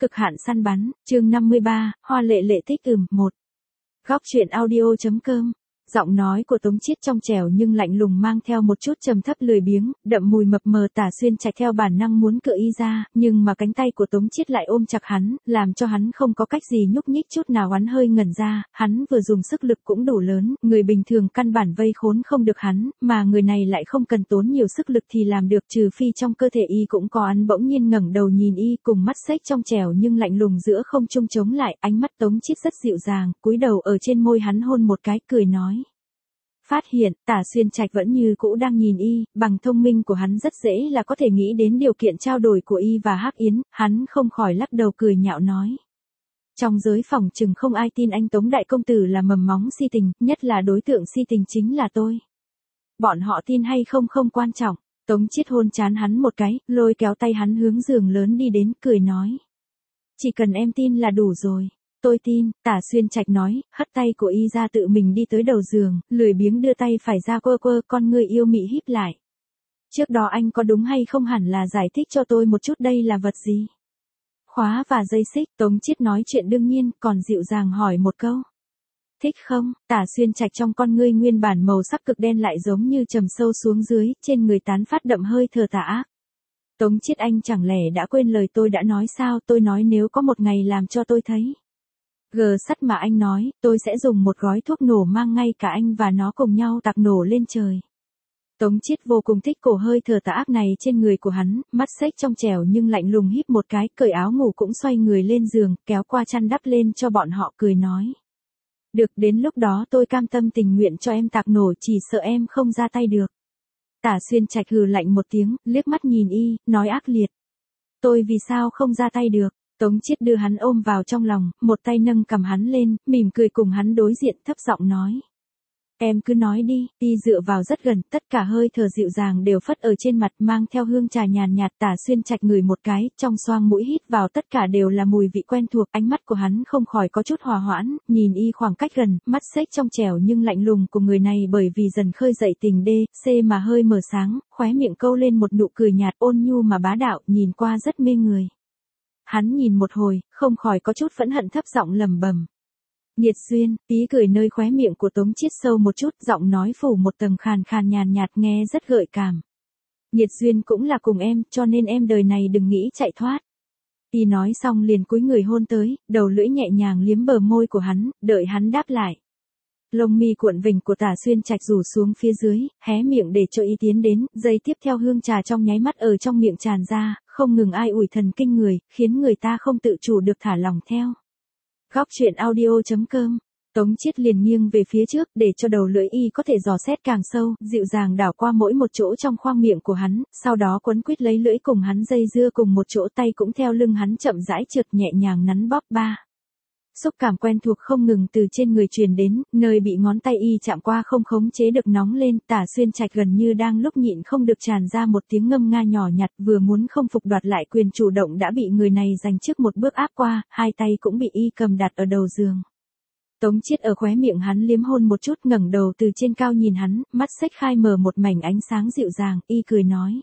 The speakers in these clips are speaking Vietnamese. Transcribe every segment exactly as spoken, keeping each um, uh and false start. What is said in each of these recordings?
cực hạn săn bắn, chương năm mươi ba, hoa lệ lệ thích ừm, một. Góc truyện audio.com. Giọng nói của Tống Chiết trong trẻo nhưng lạnh lùng mang theo một chút trầm thấp lười biếng, đậm mùi mập mờ. Tả Xuyên Trạch theo bản năng muốn cự y ra, nhưng mà cánh tay của Tống Chiết lại ôm chặt hắn, làm cho hắn không có cách gì nhúc nhích chút nào. Hắn hơi ngẩn ra, hắn vừa dùng sức lực cũng đủ lớn, người bình thường căn bản vây khốn không được hắn, mà người này lại không cần tốn nhiều sức lực thì làm được, trừ phi trong cơ thể y cũng có. Hắn bỗng nhiên ngẩng đầu nhìn y, cùng mắt xếch trong trẻo nhưng lạnh lùng giữa không trung chống lại, ánh mắt Tống Chiết rất dịu dàng, cúi đầu ở trên môi hắn hôn một cái, cười nói. Phát hiện, Tả Xuyên Trạch vẫn như cũ đang nhìn y, bằng thông minh của hắn rất dễ là có thể nghĩ đến điều kiện trao đổi của y và Hắc Yến, hắn không khỏi lắc đầu cười nhạo nói. Trong giới phòng chừng không ai tin anh Tống đại công tử là mầm móng si tình, nhất là đối tượng si tình chính là tôi. Bọn họ tin hay không không quan trọng. Tống Chiết hôn trán hắn một cái, lôi kéo tay hắn hướng giường lớn đi đến, cười nói. Chỉ cần em tin là đủ rồi. Tôi tin, Tả Xuyên Trạch nói, hất tay của y ra tự mình đi tới đầu giường, lười biếng đưa tay phải ra quơ quơ, con ngươi yêu mị híp lại. Trước đó anh có đúng hay không hẳn là giải thích cho tôi một chút đây là vật gì? Khóa và dây xích. Tống Chiết nói chuyện đương nhiên, còn dịu dàng hỏi một câu. Thích không? Tả Xuyên Trạch trong con ngươi nguyên bản màu sắc cực đen lại giống như trầm sâu xuống dưới, trên người tán phát đậm hơi thở tà ác. Tống Chiết, anh chẳng lẽ đã quên lời tôi đã nói sao? Tôi nói nếu có một ngày làm cho tôi thấy gờ sắt mà anh nói, tôi sẽ dùng một gói thuốc nổ mang ngay cả anh và nó cùng nhau tạc nổ lên trời. Tống Chiết vô cùng thích cổ hơi thở tà ác này trên người của hắn, mắt xếch trong trẻo nhưng lạnh lùng híp một cái, cởi áo ngủ cũng xoay người lên giường, kéo qua chăn đắp lên cho bọn họ, cười nói. Được, đến lúc đó tôi cam tâm tình nguyện cho em tạc nổ, chỉ sợ em không ra tay được. Tả Xuyên Trạch hừ lạnh một tiếng, liếc mắt nhìn y, nói ác liệt. Tôi vì sao không ra tay được? Tống Chiết đưa hắn ôm vào trong lòng, một tay nâng cầm hắn lên, mỉm cười cùng hắn đối diện, thấp giọng nói. Em cứ nói đi. Y dựa vào rất gần, tất cả hơi thở dịu dàng đều phất ở trên mặt, mang theo hương trà nhàn nhạt. Tả Xuyên Trạch ngửi một cái, trong xoang mũi hít vào tất cả đều là mùi vị quen thuộc, ánh mắt của hắn không khỏi có chút hòa hoãn, nhìn y khoảng cách gần, mắt xếch trong trẻo nhưng lạnh lùng của người này bởi vì dần khơi dậy tình đê, c mà hơi mở sáng, khóe miệng câu lên một nụ cười nhạt ôn nhu mà bá đạo, nhìn qua rất mê người. Hắn nhìn một hồi, không khỏi có chút phẫn hận, thấp giọng lẩm bẩm. Nhiệt duyên. Ý cười nơi khóe miệng của Tống Chiết sâu một chút, giọng nói phủ một tầng khàn khàn nhàn nhạt nghe rất gợi cảm. Nhiệt duyên cũng là cùng em, cho nên em đời này đừng nghĩ chạy thoát. Y nói xong liền cúi người hôn tới, đầu lưỡi nhẹ nhàng liếm bờ môi của hắn, đợi hắn đáp lại. Lông mi cuộn vỉnh của Tả Xuyên Trạch rủ xuống phía dưới, hé miệng để cho y tiến đến, giây tiếp theo hương trà trong nháy mắt ở trong miệng tràn ra, không ngừng ai ủi thần kinh người, khiến người ta không tự chủ được thả lòng theo. Góc truyện audio.com. Tống Chiết liền nghiêng về phía trước, để cho đầu lưỡi y có thể dò xét càng sâu, dịu dàng đảo qua mỗi một chỗ trong khoang miệng của hắn, sau đó quấn quýt lấy lưỡi cùng hắn dây dưa cùng một chỗ, tay cũng theo lưng hắn chậm rãi trượt nhẹ nhàng nắn bóp ba. Xúc cảm quen thuộc không ngừng từ trên người truyền đến, nơi bị ngón tay y chạm qua không khống chế được nóng lên. Tả Xuyên Trạch gần như đang lúc nhịn không được tràn ra một tiếng ngâm nga nhỏ nhặt, vừa muốn không phục đoạt lại quyền chủ động đã bị người này giành trước một bước áp qua, hai tay cũng bị y cầm đặt ở đầu giường. Tống Chiết ở khóe miệng hắn liếm hôn một chút, ngẩng đầu từ trên cao nhìn hắn, mắt xếch khai mở một mảnh ánh sáng dịu dàng, y cười nói.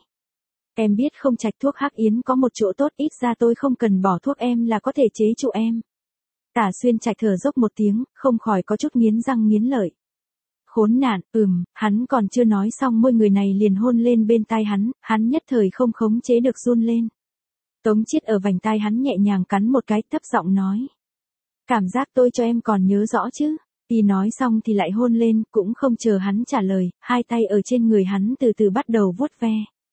Em biết không, Trạch thuốc Hắc Yến có một chỗ tốt, ít ra tôi không cần bỏ thuốc em là có thể chế trụ em. Tả Xuyên Trạch thở dốc một tiếng, không khỏi có chút nghiến răng nghiến lợi. Khốn nạn. Ừm, hắn còn chưa nói xong môi người này liền hôn lên bên tai hắn, hắn nhất thời không khống chế được run lên. Tống Chiết ở vành tai hắn nhẹ nhàng cắn một cái, thấp giọng nói. Cảm giác tôi cho em còn nhớ rõ chứ? Y nói xong thì lại hôn lên, cũng không chờ hắn trả lời, hai tay ở trên người hắn từ từ bắt đầu vuốt ve.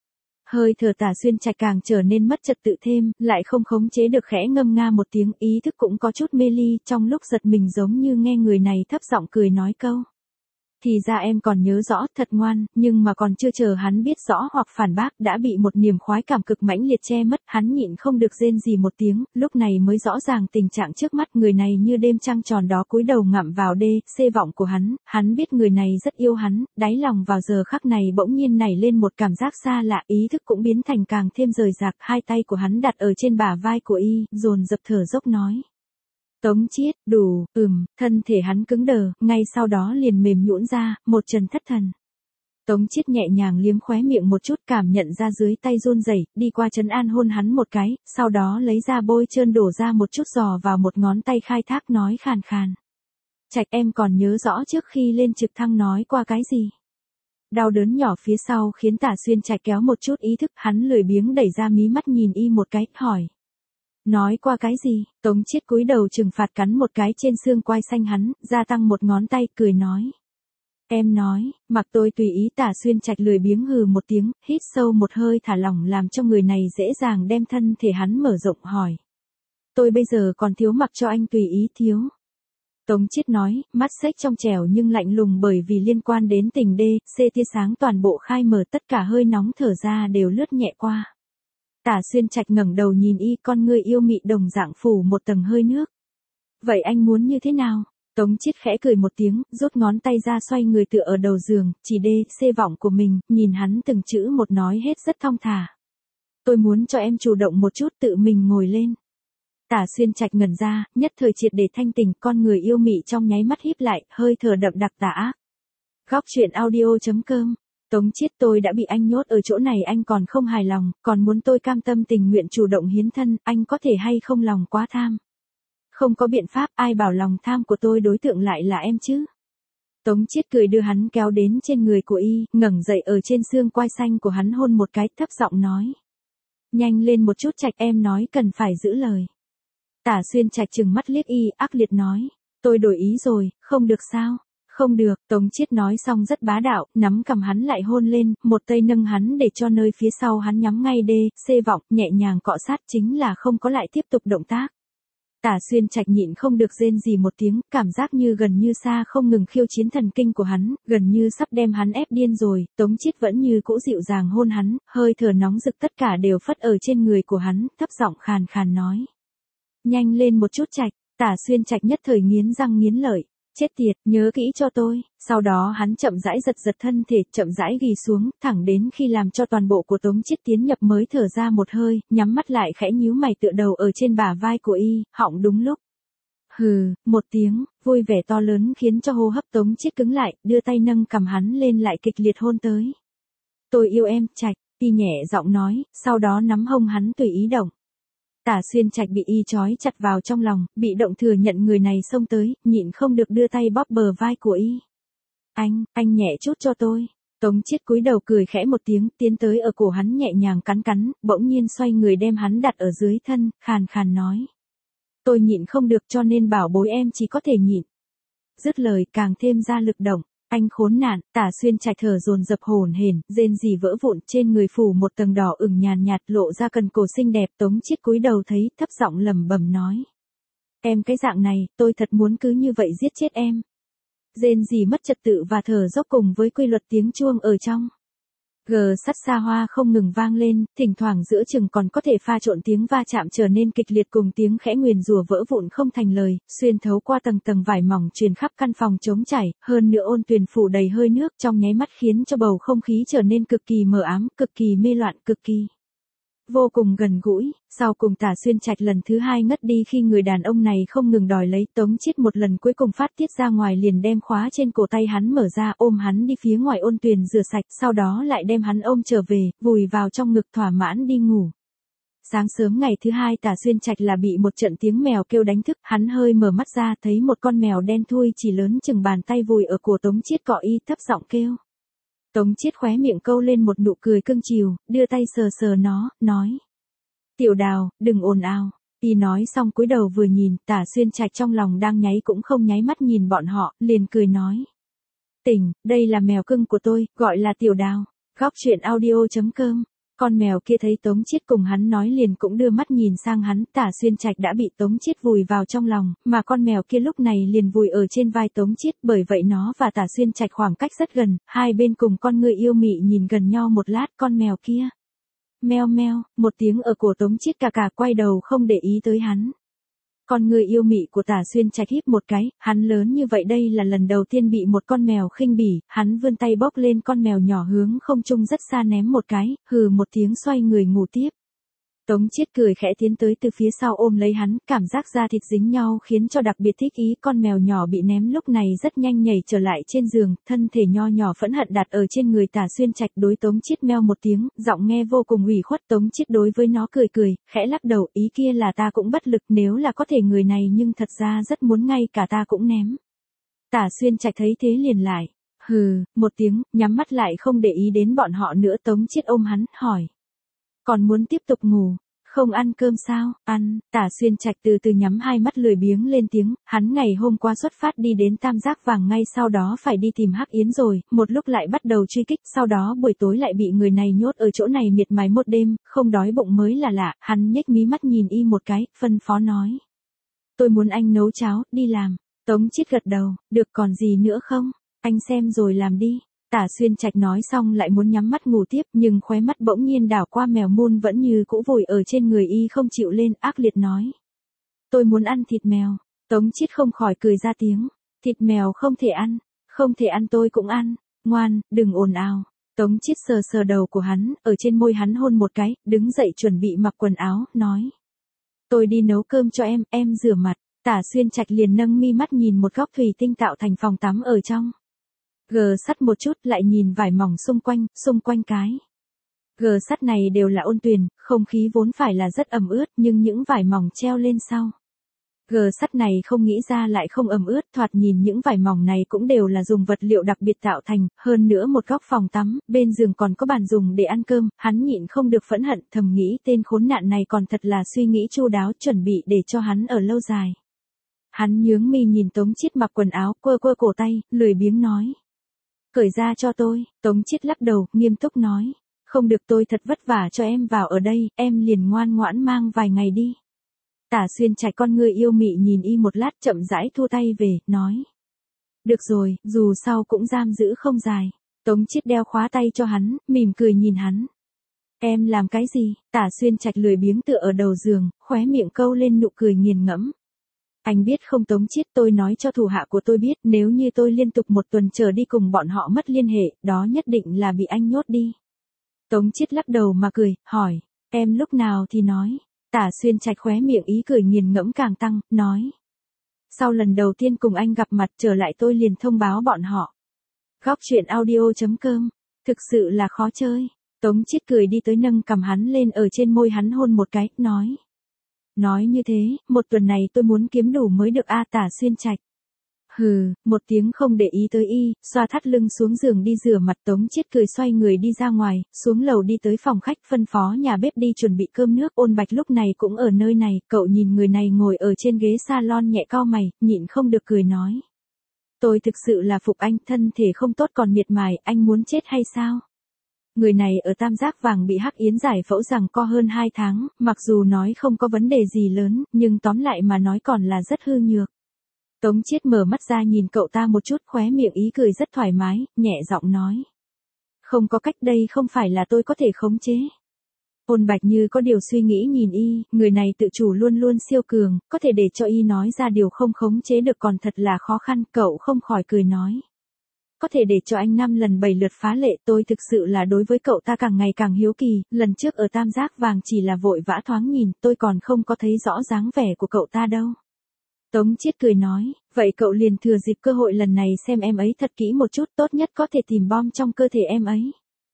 Hơi thở Tả Xuyên Trạch càng trở nên mất trật tự thêm, lại không khống chế được khẽ ngâm nga một tiếng, ý thức cũng có chút mê ly, trong lúc giật mình giống như nghe người này thấp giọng cười nói câu. Thì ra em còn nhớ rõ, thật ngoan, nhưng mà còn chưa chờ hắn biết rõ hoặc phản bác, đã bị một niềm khoái cảm cực mãnh liệt che mất, hắn nhịn không được rên rỉ một tiếng, lúc này mới rõ ràng tình trạng trước mắt. Người này như đêm trăng tròn đó cúi đầu ngậm vào đê, xê vọng của hắn, hắn biết người này rất yêu hắn, đáy lòng vào giờ khắc này bỗng nhiên nảy lên một cảm giác xa lạ, ý thức cũng biến thành càng thêm rời rạc, hai tay của hắn đặt ở trên bả vai của y, dồn dập thở dốc nói. Tống Chiết, đủ. Ừm, thân thể hắn cứng đờ, ngay sau đó liền mềm nhũn ra, một trần thất thần. Tống Chiết nhẹ nhàng liếm khóe miệng một chút, cảm nhận ra dưới tay run rẩy, đi qua trấn an hôn hắn một cái, sau đó lấy ra bôi trơn đổ ra một chút giò vào một ngón tay khai thác nói khàn khàn. Trạch, em còn nhớ rõ trước khi lên trực thăng nói qua cái gì? Đau đớn nhỏ phía sau khiến Tả Xuyên Trạch kéo một chút ý thức, hắn lười biếng đẩy ra mí mắt nhìn y một cái, hỏi. Nói qua cái gì? Tống Chiết cúi đầu trừng phạt cắn một cái trên xương quai xanh hắn, gia tăng một ngón tay, cười nói. Em nói, mặc tôi tùy ý. Tả Xuyên Trạch lười biếng hừ một tiếng, hít sâu một hơi thả lỏng làm cho người này dễ dàng đem thân thể hắn mở rộng, hỏi. Tôi bây giờ còn thiếu mặc cho anh tùy ý thiếu. Tống Chiết nói, mắt xếch trong trẻo nhưng lạnh lùng bởi vì liên quan đến tình đê, xê tia sáng toàn bộ khai mở, tất cả hơi nóng thở ra đều lướt nhẹ qua. Tả Xuyên Trạch ngẩng đầu nhìn y, con ngươi yêu mị đồng dạng phủ một tầng hơi nước. Vậy anh muốn như thế nào? Tống Chiết khẽ cười một tiếng, rút ngón tay ra xoay người tựa ở đầu giường, chỉ đê, xê vọng của mình, nhìn hắn từng chữ một nói hết rất thong thả. Tôi muốn cho em chủ động một chút, tự mình ngồi lên. Tả Xuyên Trạch ngẩn ra, nhất thời triệt để thanh tỉnh, con người yêu mị trong nháy mắt híp lại, hơi thở đậm đặc tà ác. Góc truyện audio chấm com. Tống Chiết, tôi đã bị anh nhốt ở chỗ này, anh còn không hài lòng, còn muốn tôi cam tâm tình nguyện chủ động hiến thân, anh có thể hay không lòng quá tham? Không có biện pháp, ai bảo lòng tham của tôi đối tượng lại là em chứ? Tống Chiết cười đưa hắn kéo đến trên người của y, ngẩng dậy ở trên xương quai xanh của hắn hôn một cái, thấp giọng nói. Nhanh lên một chút Trạch, em nói cần phải giữ lời. Tả Xuyên Trạch trừng mắt liếc y, ác liệt nói. Tôi đổi ý rồi, không được sao? Không được, Tống Chiết nói xong rất bá đạo, nắm cầm hắn lại hôn lên, một tay nâng hắn để cho nơi phía sau hắn nhắm ngay đê, xê vọng, nhẹ nhàng cọ sát, chính là không có lại tiếp tục động tác. Tả Xuyên Trạch nhịn không được rên gì một tiếng, cảm giác như gần như xa không ngừng khiêu chiến thần kinh của hắn, gần như sắp đem hắn ép điên rồi. Tống Chiết vẫn như cũ dịu dàng hôn hắn, hơi thở nóng rực tất cả đều phất ở trên người của hắn, thấp giọng khàn khàn nói. Nhanh lên một chút Trạch. Tả Xuyên Trạch nhất thời nghiến răng nghiến lợi. Chết tiệt, nhớ kỹ cho tôi. Sau đó hắn chậm rãi giật giật thân thể, chậm rãi ghi xuống, thẳng đến khi làm cho toàn bộ của Tống Chiết tiến nhập mới thở ra một hơi, nhắm mắt lại khẽ nhíu mày tựa đầu ở trên bả vai của y, họng đúng lúc. Hừ, một tiếng, vui vẻ to lớn khiến cho hô hấp Tống Chiết cứng lại, đưa tay nâng cầm hắn lên lại kịch liệt hôn tới. Tôi yêu em, Trạch, y nhẹ giọng nói, sau đó nắm hông hắn tùy ý động. Tả Xuyên Trạch bị y trói chặt vào trong lòng, bị động thừa nhận người này xông tới, nhịn không được đưa tay bóp bờ vai của y. Anh, anh nhẹ chút cho tôi. Tống Chiết cúi đầu cười khẽ một tiếng, tiến tới ở cổ hắn nhẹ nhàng cắn cắn, bỗng nhiên xoay người đem hắn đặt ở dưới thân, khàn khàn nói. Tôi nhịn không được cho nên bảo bối em chỉ có thể nhịn. Dứt lời càng thêm ra lực động. Anh khốn nạn. Tả Xuyên Trạch thở dồn dập hổn hển, rên rỉ vỡ vụn, trên người phủ một tầng đỏ ửng nhàn nhạt, lộ ra cần cổ xinh đẹp. Tống Chiết cúi đầu thấy, thấp giọng lẩm bẩm nói. Em cái dạng này, tôi thật muốn cứ như vậy giết chết em. Rên rỉ mất trật tự và thở dốc cùng với quy luật tiếng chuông ở trong. Gờ sắt xa hoa không ngừng vang lên, thỉnh thoảng giữa chừng còn có thể pha trộn tiếng va chạm trở nên kịch liệt cùng tiếng khẽ nguyền rủa vỡ vụn không thành lời, xuyên thấu qua tầng tầng vải mỏng truyền khắp căn phòng trống trải, hơn nữa ôn tuyền phủ đầy hơi nước trong nháy mắt khiến cho bầu không khí trở nên cực kỳ mờ ám, cực kỳ mê loạn, cực kỳ vô cùng gần gũi. Sau cùng Tả Xuyên Trạch lần thứ hai ngất đi khi người đàn ông này không ngừng đòi lấy. Tống Chiết một lần cuối cùng phát tiết ra ngoài liền đem khóa trên cổ tay hắn mở ra, ôm hắn đi phía ngoài ôn tuyền rửa sạch, sau đó lại đem hắn ôm trở về, vùi vào trong ngực thỏa mãn đi ngủ. Sáng sớm ngày thứ hai Tả Xuyên Trạch là bị một trận tiếng mèo kêu đánh thức, hắn hơi mở mắt ra thấy một con mèo đen thui chỉ lớn chừng bàn tay vùi ở cổ Tống Chiết cọ y, thấp giọng kêu. Tống Chiết khóe miệng câu lên một nụ cười cưng chiều, đưa tay sờ sờ nó, nói. Tiểu Đào, đừng ồn ào. Y nói xong cúi đầu vừa nhìn, Tả Xuyên Trạch trong lòng đang nháy cũng không nháy mắt nhìn bọn họ, liền cười nói. Tỉnh, đây là mèo cưng của tôi, gọi là Tiểu Đào. Góc truyện audio chấm com. Con mèo kia thấy Tống Chiết cùng hắn nói liền cũng đưa mắt nhìn sang hắn. Tả Xuyên Trạch đã bị Tống Chiết vùi vào trong lòng, mà con mèo kia lúc này liền vùi ở trên vai Tống Chiết, bởi vậy nó và Tả Xuyên Trạch khoảng cách rất gần, hai bên cùng con người yêu mị nhìn gần nhau một lát. Con mèo kia meo meo, một tiếng ở cổ Tống Chiết cà cà, quay đầu không để ý tới hắn. Con người yêu mị của Tả Xuyên Trạch híp một cái, hắn lớn như vậy đây là lần đầu tiên bị một con mèo khinh bỉ, hắn vươn tay bóp lên con mèo nhỏ hướng không trung rất xa ném một cái, hừ một tiếng xoay người ngủ tiếp. Tống Chiết cười khẽ tiến tới từ phía sau ôm lấy hắn, cảm giác da thịt dính nhau khiến cho đặc biệt thích ý. Con mèo nhỏ bị ném lúc này rất nhanh nhảy trở lại trên giường, thân thể nho nhỏ phẫn hận đặt ở trên người Tả Xuyên Trạch. Đối Tống Chiết meo một tiếng, giọng nghe vô cùng ủy khuất. Tống Chiết đối với nó cười cười, khẽ lắc đầu, ý kia là ta cũng bất lực, nếu là có thể người này nhưng thật ra rất muốn ngay cả ta cũng ném. Tả Xuyên Trạch thấy thế liền lại, hừ, một tiếng, nhắm mắt lại không để ý đến bọn họ nữa. Tống Chiết ôm hắn, hỏi. Còn muốn tiếp tục ngủ, không ăn cơm sao? Ăn. Tả Xuyên Trạch từ từ nhắm hai mắt lười biếng lên tiếng, hắn ngày hôm qua xuất phát đi đến Tam Giác Vàng, ngay sau đó phải đi tìm Hắc Yến rồi, một lúc lại bắt đầu truy kích, sau đó buổi tối lại bị người này nhốt ở chỗ này miệt mài một đêm, không đói bụng mới là lạ. Hắn nhếch mí mắt nhìn y một cái, phân phó nói. Tôi muốn anh nấu cháo, đi làm. Tống Chiết gật đầu, được, còn gì nữa không? Anh xem rồi làm đi. Tả Xuyên Trạch nói xong lại muốn nhắm mắt ngủ tiếp, nhưng khóe mắt bỗng nhiên đảo qua mèo mun vẫn như cũ vùi ở trên người y không chịu lên, ác liệt nói. Tôi muốn ăn thịt mèo. Tống Chiết không khỏi cười ra tiếng. Thịt mèo không thể ăn, không thể ăn tôi cũng ăn, ngoan, đừng ồn ào. Tống Chiết sờ sờ đầu của hắn, ở trên môi hắn hôn một cái, đứng dậy chuẩn bị mặc quần áo, nói. Tôi đi nấu cơm cho em, em rửa mặt. Tả Xuyên Trạch liền nâng mi mắt nhìn một góc thủy tinh tạo thành phòng tắm ở trong. Gờ sắt một chút, lại nhìn vải mỏng xung quanh, xung quanh cái. Gờ sắt này đều là ôn tuyền, không khí vốn phải là rất ẩm ướt, nhưng những vải mỏng treo lên sau. Gờ sắt này không nghĩ ra lại không ẩm ướt, thoạt nhìn những vải mỏng này cũng đều là dùng vật liệu đặc biệt tạo thành, hơn nữa một góc phòng tắm, bên giường còn có bàn dùng để ăn cơm, hắn nhịn không được phẫn hận, thầm nghĩ tên khốn nạn này còn thật là suy nghĩ chu đáo, chuẩn bị để cho hắn ở lâu dài. Hắn nhướng mi nhìn Tống Chiết mặc quần áo, quơ quơ cổ tay, lười biếng nói. Cởi ra cho tôi. Tống Chiết lắc đầu, nghiêm túc nói. Không được, tôi thật vất vả cho em vào ở đây, em liền ngoan ngoãn mang vài ngày đi. Tả Xuyên Trạch con người yêu mị nhìn y một lát, chậm rãi thu tay về, nói. Được rồi, dù sao cũng giam giữ không dài. Tống Chiết đeo khóa tay cho hắn, mỉm cười nhìn hắn. Em làm cái gì? Tả Xuyên Trạch lười biếng tựa ở đầu giường, khóe miệng câu lên nụ cười nghiền ngẫm. Anh biết không Tống Chiết, tôi nói cho thủ hạ của tôi biết, nếu như tôi liên tục một tuần trở đi cùng bọn họ mất liên hệ, đó nhất định là bị anh nhốt đi. Tống Chiết lắc đầu mà cười, hỏi, em lúc nào thì nói. Tả Xuyên Trạch khóe miệng ý cười nghiền ngẫm càng tăng, nói. Sau lần đầu tiên cùng anh gặp mặt trở lại tôi liền thông báo bọn họ. Góc truyện audio chấm com, thực sự là khó chơi. Tống Chiết cười đi tới nâng cầm hắn lên ở trên môi hắn hôn một cái, nói. Nói như thế, một tuần này tôi muốn kiếm đủ mới được a. Tả Xuyên Trạch. Hừ, một tiếng không để ý tới y, xoa thắt lưng xuống giường đi rửa mặt. Tống Chiết cười xoay người đi ra ngoài, xuống lầu đi tới phòng khách phân phó nhà bếp đi chuẩn bị cơm nước. Ôn Bạch lúc này cũng ở nơi này, cậu nhìn người này ngồi ở trên ghế salon nhẹ cau mày, nhịn không được cười nói. Tôi thực sự là phục anh, thân thể không tốt còn miệt mài, anh muốn chết hay sao? Người này ở Tam Giác Vàng bị Hắc Yến giải phẫu rằng co hơn hai tháng, mặc dù nói không có vấn đề gì lớn, nhưng tóm lại mà nói còn là rất hư nhược. Tống Chiết mở mắt ra nhìn cậu ta một chút, khóe miệng ý cười rất thoải mái, nhẹ giọng nói. Không có cách, đây không phải là tôi có thể khống chế. Ôn Bạch như có điều suy nghĩ nhìn y, người này tự chủ luôn luôn siêu cường, có thể để cho y nói ra điều không khống chế được còn thật là khó khăn, cậu không khỏi cười nói. Có thể để cho anh năm lần bảy lượt phá lệ, tôi thực sự là đối với cậu ta càng ngày càng hiếu kỳ, lần trước ở Tam Giác Vàng chỉ là vội vã thoáng nhìn, tôi còn không có thấy rõ dáng vẻ của cậu ta đâu. Tống Chiết cười nói, vậy cậu liền thừa dịp cơ hội lần này xem em ấy thật kỹ một chút, tốt nhất có thể tìm bom trong cơ thể em ấy.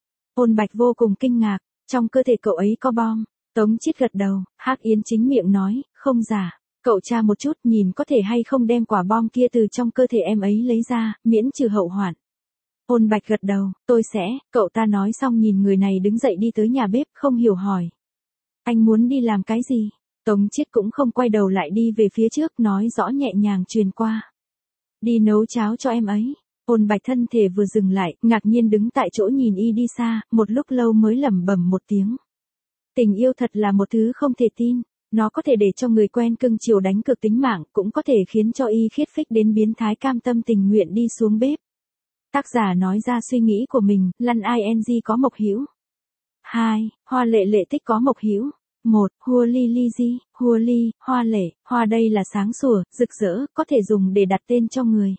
Ôn Bạch vô cùng kinh ngạc, trong cơ thể cậu ấy có bom. Tống Chiết gật đầu, Hắc Yến chính miệng nói, không giả. Cậu tra một chút nhìn có thể hay không đem quả bom kia từ trong cơ thể em ấy lấy ra, miễn trừ hậu hoạn. Ôn Bạch gật đầu, tôi sẽ, cậu ta nói xong nhìn người này đứng dậy đi tới nhà bếp, không hiểu hỏi. Anh muốn đi làm cái gì? Tống Chiết cũng không quay đầu lại đi về phía trước, nói rõ nhẹ nhàng truyền qua. Đi nấu cháo cho em ấy. Ôn Bạch thân thể vừa dừng lại, ngạc nhiên đứng tại chỗ nhìn y đi xa, một lúc lâu mới lẩm bẩm một tiếng. Tình yêu thật là một thứ không thể tin. Nó có thể để cho người quen cưng chiều đánh cược tính mạng, cũng có thể khiến cho y khiết phích đến biến thái cam tâm tình nguyện đi xuống bếp. Tác giả nói ra suy nghĩ của mình, Lăn ing có Mộc Hữu. hai. Hoa lệ lệ tích có Mộc Hữu. một. Hua ly ly di, hua ly, hoa lệ, hoa đây là sáng sủa, rực rỡ, có thể dùng để đặt tên cho người.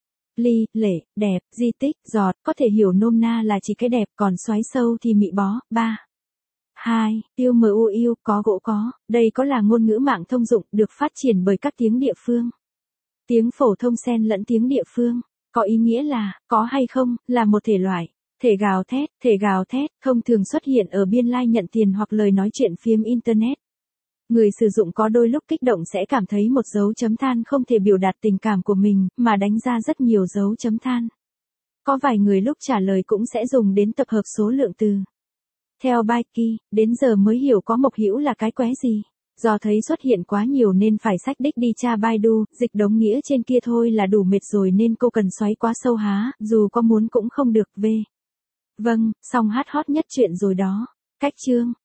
Ly, lệ, đẹp, di tích, giọt, có thể hiểu nôm na là chỉ cái đẹp, còn xoáy sâu thì mị bó. ba. hai. Tiêu mu yêu, có gỗ có, đây có là ngôn ngữ mạng thông dụng được phát triển bởi các tiếng địa phương. Tiếng phổ thông xen lẫn tiếng địa phương, có ý nghĩa là, có hay không, là một thể loại. Thể gào thét, thể gào thét, thông thường xuất hiện ở biên lai nhận tiền hoặc lời nói chuyện phim Internet. Người sử dụng có đôi lúc kích động sẽ cảm thấy một dấu chấm than không thể biểu đạt tình cảm của mình, mà đánh ra rất nhiều dấu chấm than. Có vài người lúc trả lời cũng sẽ dùng đến tập hợp số lượng từ. Theo Baiki, đến giờ mới hiểu có mộc hữu là cái quái gì. Do thấy xuất hiện quá nhiều nên phải xách đích đi tra Baidu, dịch đống nghĩa trên kia thôi là đủ mệt rồi nên cô cần xoáy quá sâu há, dù có muốn cũng không được về. Vâng, xong hát hot nhất chuyện rồi đó. Cách chương.